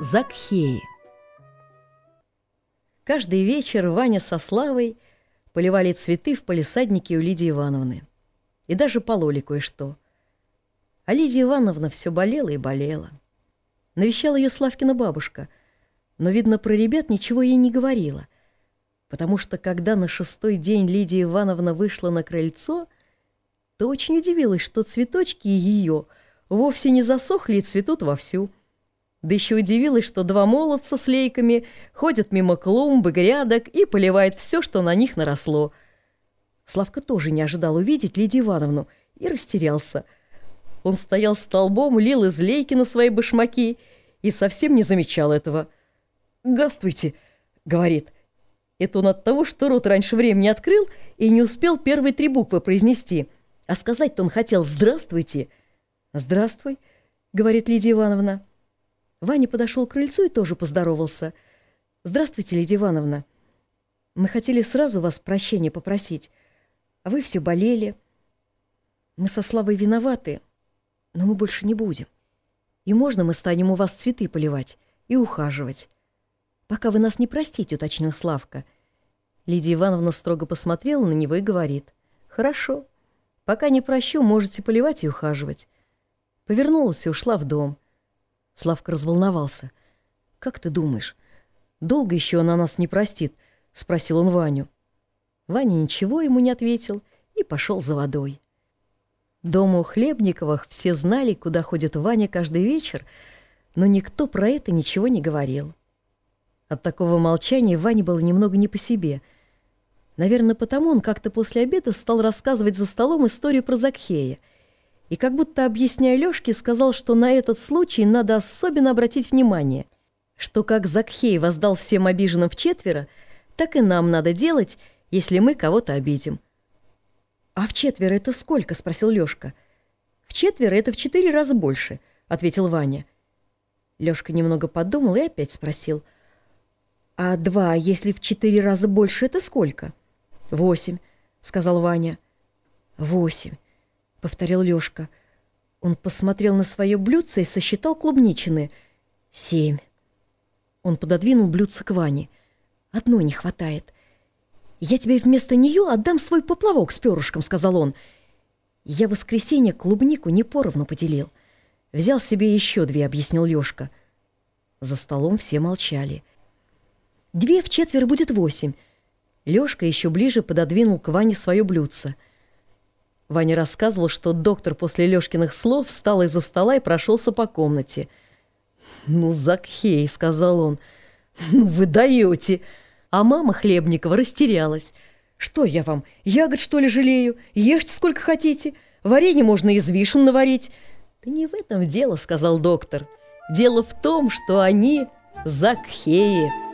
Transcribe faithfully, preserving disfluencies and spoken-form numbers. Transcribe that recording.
Закхеи. Каждый вечер Ваня со Славой поливали цветы в палисаднике у Лидии Ивановны. И даже пололи кое-что. А Лидия Ивановна все болела и болела. Навещала ее Славкина бабушка, но, видно, про ребят ничего ей не говорила, потому что, когда на шестой день Лидия Ивановна вышла на крыльцо, то очень удивилась, что цветочки ее вовсе не засохли и цветут вовсю. Да еще удивилась, что два молодца с лейками ходят мимо клумб и грядок и поливают все, что на них наросло. Славка тоже не ожидал увидеть Лидию Ивановну и растерялся. Он стоял столбом, лил из лейки на свои башмаки и совсем не замечал этого. «Гаствуйте», — говорит. Это он от того, что рот раньше времени открыл и не успел первые три буквы произнести. А сказать-то он хотел «здравствуйте». «Здравствуй», — говорит Лидия Ивановна. Ваня подошел к крыльцу и тоже поздоровался. «Здравствуйте, Лидия Ивановна. Мы хотели сразу вас прощения попросить, а вы все болели. Мы со Славой виноваты, но мы больше не будем. И можно мы станем у вас цветы поливать и ухаживать? Пока вы нас не простите», — уточнил Славка. Лидия Ивановна строго посмотрела на него и говорит: «Хорошо, пока не прощу, можете поливать и ухаживать». Повернулась и ушла в дом. Славка разволновался. «Как ты думаешь, долго еще она нас не простит?» — спросил он Ваню. Ваня ничего ему не ответил и пошел за водой. Дома у Хлебниковых все знали, куда ходит Ваня каждый вечер, но никто про это ничего не говорил. От такого молчания Ване было немного не по себе. Наверное, потому он как-то после обеда стал рассказывать за столом историю про Закхея. И как будто, объясняя Лёшке, сказал, что на этот случай надо особенно обратить внимание, что как Закхей воздал всем обиженным вчетверо, так и нам надо делать, если мы кого-то обидим. «А вчетверо это сколько?» — спросил Лёшка. «Вчетверо это в четыре раза больше», — ответил Ваня. Лёшка немного подумал и опять спросил: «А два, если в четыре раза больше, это сколько?» «Восемь», — сказал Ваня. «Восемь», — повторил Лёшка. Он посмотрел на свое блюдце и сосчитал клубничины. «Семь». Он пододвинул блюдце к Ване. «Одной не хватает. Я тебе вместо нее отдам свой поплавок с перышком», — сказал он. «Я в воскресенье клубнику не поровну поделил. Взял себе еще две», — объяснил Лёшка. За столом все молчали. «Две в четверо будет восемь». Лёшка еще ближе пододвинул к Ване свое блюдце. Ваня рассказывал, что доктор после Лёшкиных слов встал из-за стола и прошелся по комнате. «Ну, Закхей», — сказал он, — «ну вы даете». А мама Хлебникова растерялась. «Что я вам, ягод, что ли, жалею? Ешьте сколько хотите. Варенье можно из вишен наварить». «Да не в этом дело», — сказал доктор. «Дело в том, что они Закхеи».